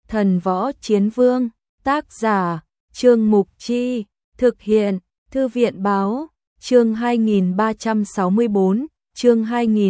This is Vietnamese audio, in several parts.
Thần võ chiến vương, tác giả, Trương Mục Chi, thực hiện, Thư viện báo, chương 2364, chương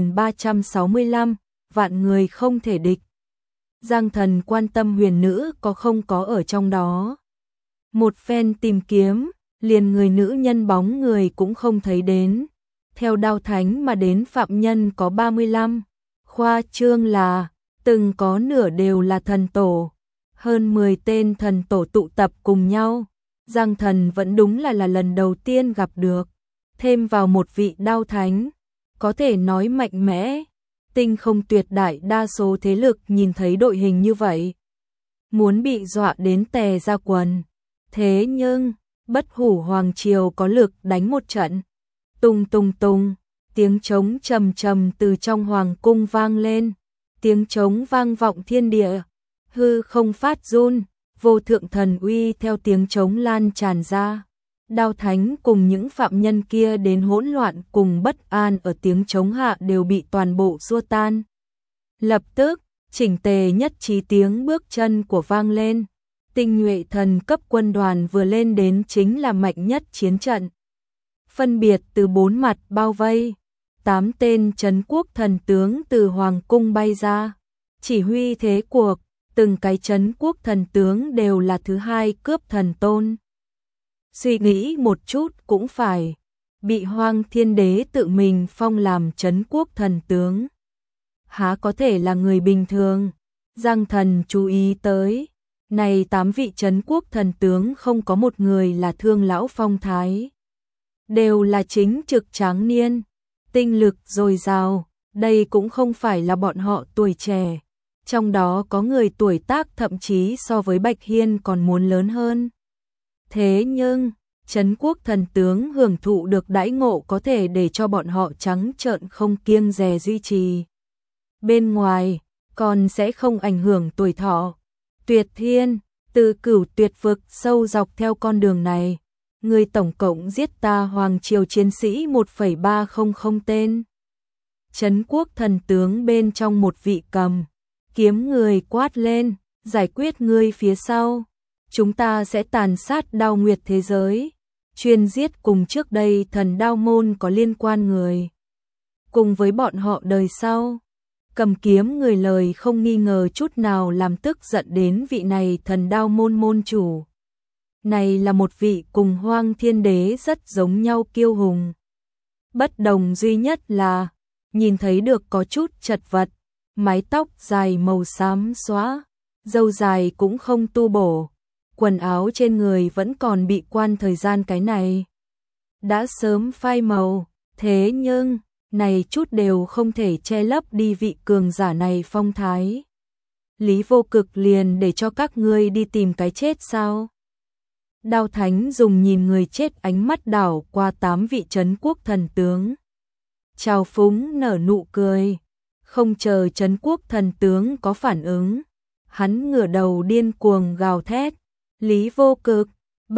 2365, vạn người không thể địch. Giang Thần quan tâm huyền nữ có không có ở trong đó. Một phen tìm kiếm, liền người nữ nhân bóng người cũng không thấy đến. Theo Đao Thánh mà đến phạm nhân có 35, khoa trương là, từng có nửa đều là thần tổ. Hơn 10 tên thần tổ tụ tập cùng nhau, Giang Thần vẫn đúng là lần đầu tiên gặp được. Thêm vào một vị Đao Thánh, có thể nói mạnh mẽ. Tinh không tuyệt đại đa số thế lực nhìn thấy đội hình như vậy, muốn bị dọa đến tè ra quần. Thế nhưng, Bất Hủ Hoàng Triều có lực đánh một trận. Tung tung tung, tiếng trống trầm trầm từ trong hoàng cung vang lên. Tiếng trống vang vọng thiên địa, hư không phát run, vô thượng thần uy theo tiếng trống lan tràn ra. Đao Thánh cùng những phạm nhân kia đến hỗn loạn cùng bất an ở tiếng trống hạ đều bị toàn bộ xua tan. Lập tức, chỉnh tề nhất trí tiếng bước chân của vang lên. Tinh nhuệ thần cấp quân đoàn vừa lên đến chính là mạnh nhất chiến trận. Phân biệt từ 4 mặt bao vây, 8 tên trấn quốc thần tướng từ hoàng cung bay ra, chỉ huy thế cuộc. Từng cái trấn quốc thần tướng đều là thứ hai cướp thần tôn. Suy nghĩ một chút cũng phải, bị Hoang Thiên Đế tự mình phong làm trấn quốc thần tướng. Há có thể là người bình thường. Giang Thần chú ý tới, này 8 vị trấn quốc thần tướng không có một người là thương lão phong thái. Đều là chính trực tráng niên, tinh lực dồi dào, đây cũng không phải là bọn họ tuổi trẻ. Trong đó có người tuổi tác thậm chí so với Bạch Hiên còn muốn lớn hơn. Thế nhưng, trấn quốc thần tướng hưởng thụ được đãi ngộ có thể để cho bọn họ trắng trợn không kiêng dè duy trì. Bên ngoài, còn sẽ không ảnh hưởng tuổi thọ. Tuyệt Thiên, từ Cửu Tuyệt vực sâu dọc theo con đường này, người tổng cộng giết ta Hoàng Triều chiến sĩ 1,300 tên. Trấn quốc thần tướng bên trong một vị cầm kiếm người quát lên, giải quyết ngươi phía sau. Chúng ta sẽ tàn sát Đao Nguyệt thế giới, chuyên giết cùng trước đây thần Đao môn có liên quan người. Cùng với bọn họ đời sau, cầm kiếm người lời không nghi ngờ chút nào làm tức giận đến vị này thần Đao môn môn chủ. Này là một vị cùng Hoang Thiên Đế rất giống nhau kiêu hùng. Bất đồng duy nhất là, nhìn thấy được có chút chật vật. Mái tóc dài màu xám xóa, râu dài cũng không tu bổ, quần áo trên người vẫn còn bị quan thời gian cái này. Đã sớm phai màu, thế nhưng, này chút đều không thể che lấp đi vị cường giả này phong thái. Lý Vô Cực liền để cho các ngươi đi tìm cái chết sao? Đao Thánh dùng nhìn người chết ánh mắt đảo qua 8 vị trấn quốc thần tướng. Trào phúng nở nụ cười. Không chờ trấn quốc thần tướng có phản ứng, hắn ngửa đầu điên cuồng gào thét. Lý Vô Cực,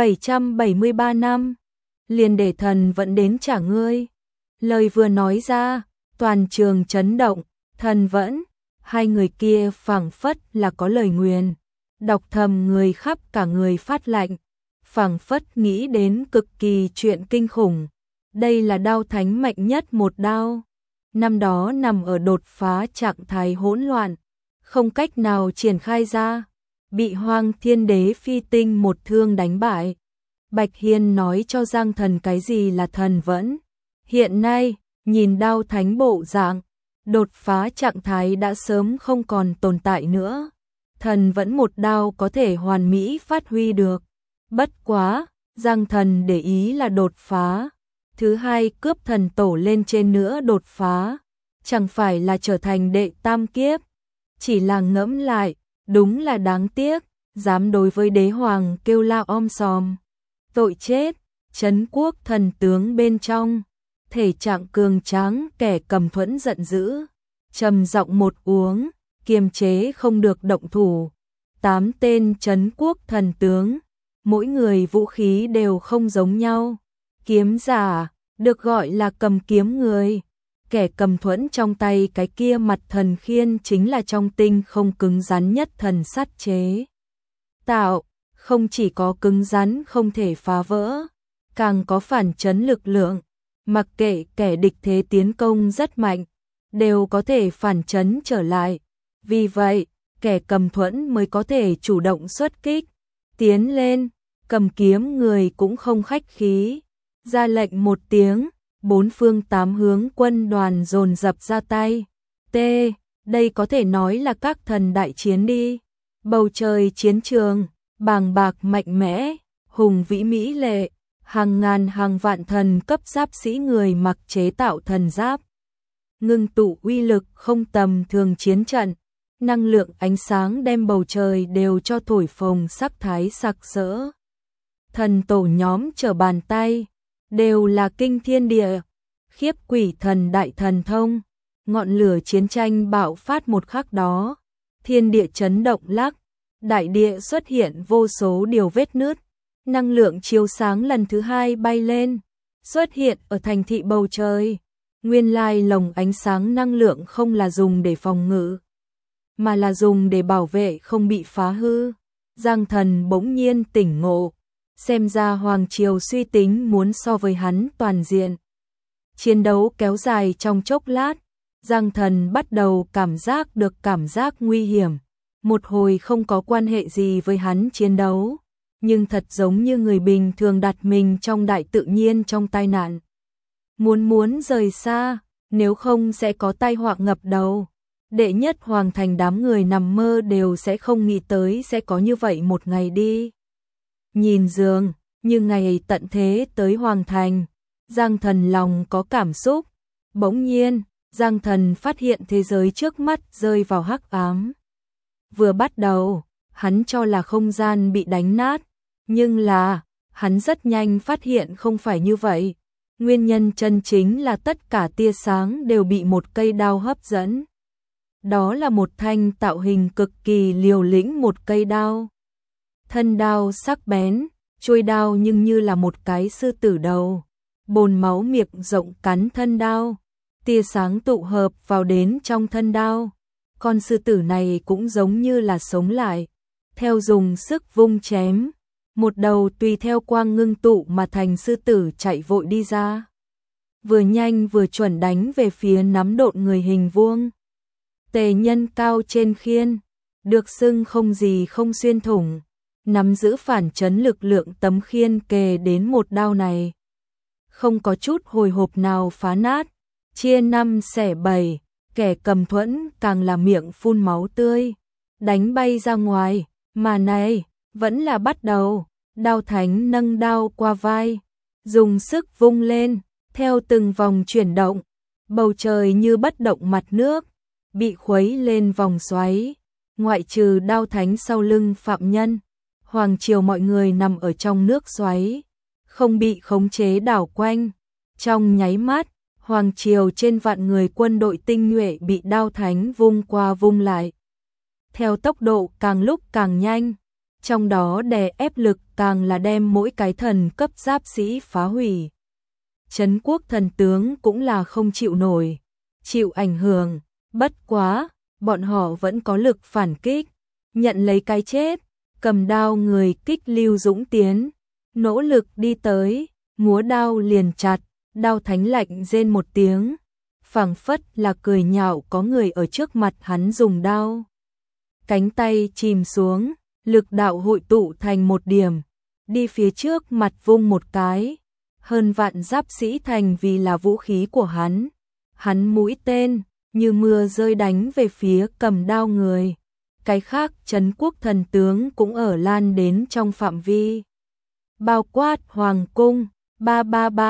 773 năm, liền để thần vẫn đến trả ngươi. Lời vừa nói ra, toàn trường chấn động, thần vẫn, hai người kia phảng phất là có lời nguyền. Đọc thầm người khắp cả người phát lạnh, phảng phất nghĩ đến cực kỳ chuyện kinh khủng. Đây là Đao Thánh mạnh nhất một đao. Năm đó nằm ở đột phá trạng thái hỗn loạn, không cách nào triển khai ra, bị Hoang Thiên Đế phi tinh một thương đánh bại. Bạch Hiên nói cho Giang Thần cái gì là thần vẫn. Hiện nay, nhìn Đao Thánh bộ dạng, đột phá trạng thái đã sớm không còn tồn tại nữa. Thần vẫn một đao có thể hoàn mỹ phát huy được. Bất quá, Giang Thần để ý là đột phá. Thứ hai cướp thần tổ lên trên nữa đột phá, chẳng phải là trở thành đệ tam kiếp. Chỉ là ngẫm lại, đúng là đáng tiếc, dám đối với đế hoàng kêu la om sòm. Tội chết, trấn quốc thần tướng bên trong, thể trạng cường tráng kẻ cầm thuẫn giận dữ, trầm giọng một uống, kiềm chế không được động thủ. 8 tên trấn quốc thần tướng, mỗi người vũ khí đều không giống nhau. Kiếm giả, được gọi là cầm kiếm người, kẻ cầm thuẫn trong tay cái kia mặt thần khiên chính là trong tinh không cứng rắn nhất thần sắt chế tạo, không chỉ có cứng rắn không thể phá vỡ, càng có phản chấn lực lượng, mặc kệ kẻ địch thế tiến công rất mạnh, đều có thể phản chấn trở lại. Vì vậy, kẻ cầm thuẫn mới có thể chủ động xuất kích, tiến lên, cầm kiếm người cũng không khách khí, ra lệnh một tiếng, bốn phương tám hướng quân đoàn dồn dập ra tay. Đây có thể nói là các thần đại chiến đi. Bầu trời chiến trường, bàng bạc mạnh mẽ, hùng vĩ mỹ lệ, hàng ngàn hàng vạn thần cấp giáp sĩ người mặc chế tạo thần giáp. Ngưng tụ uy lực không tầm thường chiến trận, năng lượng ánh sáng đem bầu trời đều cho thổi phồng sắc thái sặc sỡ. Thần tổ nhóm trở bàn tay, đều là kinh thiên địa, khiếp quỷ thần đại thần thông, ngọn lửa chiến tranh bạo phát một khắc đó, thiên địa chấn động lắc, đại địa xuất hiện vô số điều vết nứt, năng lượng chiếu sáng lần thứ hai bay lên, xuất hiện ở thành thị bầu trời. Nguyên lai lồng ánh sáng năng lượng không là dùng để phòng ngự, mà là dùng để bảo vệ không bị phá hư. Giang Thần bỗng nhiên tỉnh ngộ, xem ra Hoàng Triều suy tính muốn so với hắn toàn diện. Chiến đấu kéo dài trong chốc lát, Giang Thần bắt đầu cảm giác được cảm giác nguy hiểm. Một hồi không có quan hệ gì với hắn chiến đấu, nhưng thật giống như người bình thường đặt mình trong đại tự nhiên trong tai nạn. Muốn rời xa, nếu không sẽ có tai họa ngập đầu. Đệ nhất hoàng thành đám người nằm mơ đều sẽ không nghĩ tới sẽ có như vậy một ngày đi. Nhìn dường, như ngày tận thế tới hoàng thành, Giang Thần lòng có cảm xúc. Bỗng nhiên, Giang Thần phát hiện thế giới trước mắt rơi vào hắc ám. Vừa bắt đầu, hắn cho là không gian bị đánh nát, nhưng là, hắn rất nhanh phát hiện không phải như vậy. Nguyên nhân chân chính là tất cả tia sáng đều bị một cây đao hấp dẫn. Đó là một thanh tạo hình cực kỳ liều lĩnh một cây đao. Thân đao sắc bén, chuôi đao nhưng như là một cái sư tử đầu. Bồn máu miệng rộng cắn thân đao. Tia sáng tụ hợp vào đến trong thân đao. Con sư tử này cũng giống như là sống lại. Theo dùng sức vung chém. Một đầu tùy theo quang ngưng tụ mà thành sư tử chạy vội đi ra. Vừa nhanh vừa chuẩn đánh về phía nắm độn người hình vuông. Tề Nhân cao trên khiên, được xưng không gì không xuyên thủng, nắm giữ phản chấn lực lượng tấm khiên kề đến một đao này. Không có chút hồi hộp nào phá nát, chia năm xẻ bảy, kẻ cầm thuẫn càng là miệng phun máu tươi, đánh bay ra ngoài, mà này, vẫn là bắt đầu. Đao thánh nâng đao qua vai, dùng sức vung lên, theo từng vòng chuyển động, bầu trời như bất động mặt nước, bị khuấy lên vòng xoáy. Ngoại trừ đao thánh sau lưng phạm nhân, Hoàng Triều mọi người nằm ở trong nước xoáy, không bị khống chế đảo quanh. Trong nháy mắt, Hoàng Triều trên vạn người quân đội tinh nhuệ bị đao thánh vung qua vung lại. Theo tốc độ càng lúc càng nhanh, trong đó đè ép lực càng là đem mỗi cái thần cấp giáp sĩ phá hủy. Trấn quốc thần tướng cũng là không chịu nổi, chịu ảnh hưởng, bất quá, bọn họ vẫn có lực phản kích, nhận lấy cái chết, cầm đao người kích lưu dũng tiến, nỗ lực đi tới, múa đao liền chặt, đao thánh lạnh rên một tiếng, phảng phất là cười nhạo có người ở trước mặt hắn dùng đao. Cánh tay chìm xuống, lực đạo hội tụ thành một điểm, đi phía trước mặt vung một cái, hơn vạn giáp sĩ thành vì là vũ khí của hắn. Hắn mũi tên, như mưa rơi đánh về phía cầm đao người. Cái khác trấn quốc thần tướng cũng ở lan đến trong phạm vi. Bao quát hoàng cung, ba,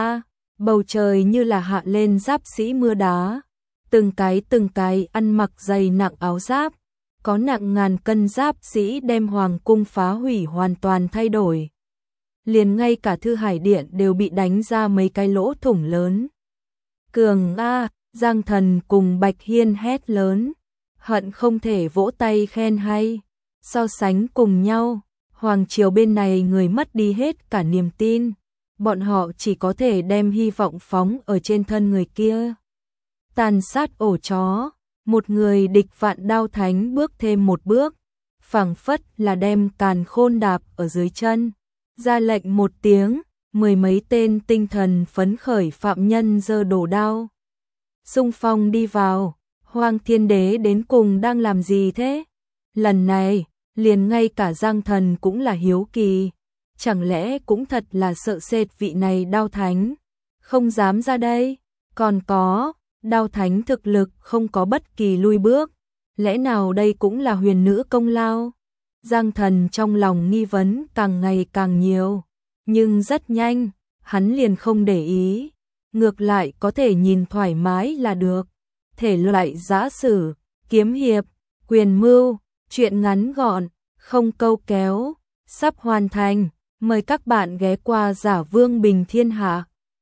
bầu trời như là hạ lên giáp sĩ mưa đá. Từng cái ăn mặc dày nặng áo giáp. Có nặng ngàn cân giáp sĩ đem hoàng cung phá hủy hoàn toàn thay đổi. Liền ngay cả Thư Hải Điện đều bị đánh ra mấy cái lỗ thủng lớn. Cường A, Giang Thần cùng Bạch Hiên hét lớn, hận không thể vỗ tay khen hay. So sánh cùng nhau, Hoàng Triều bên này người mất đi hết cả niềm tin. Bọn họ chỉ có thể đem hy vọng phóng ở trên thân người kia. tàn sát ổ chó, một người địch vạn đao thánh bước thêm một bước, phảng phất là đem càn khôn đạp ở dưới chân. Ra lệnh một tiếng, mười mấy tên tinh thần phấn khởi phạm nhân giơ đồ đao xung phong đi vào. Hoang Thiên Đế đến cùng đang làm gì thế? Lần này, liền ngay cả Giang Thần cũng là hiếu kỳ. Chẳng lẽ cũng thật là sợ sệt vị này Đao Thánh, không dám ra đây? Còn có, Đao Thánh thực lực không có bất kỳ lui bước. Lẽ nào đây cũng là huyền nữ công lao? Giang Thần trong lòng nghi vấn càng ngày càng nhiều. Nhưng rất nhanh, hắn liền không để ý. Ngược lại có thể nhìn thoải mái là được. Thể loại giã sử, kiếm hiệp, quyền mưu, truyện ngắn gọn, không câu kéo, sắp hoàn thành. Mời các bạn ghé qua Giả Vương Bình Thiên Hạ.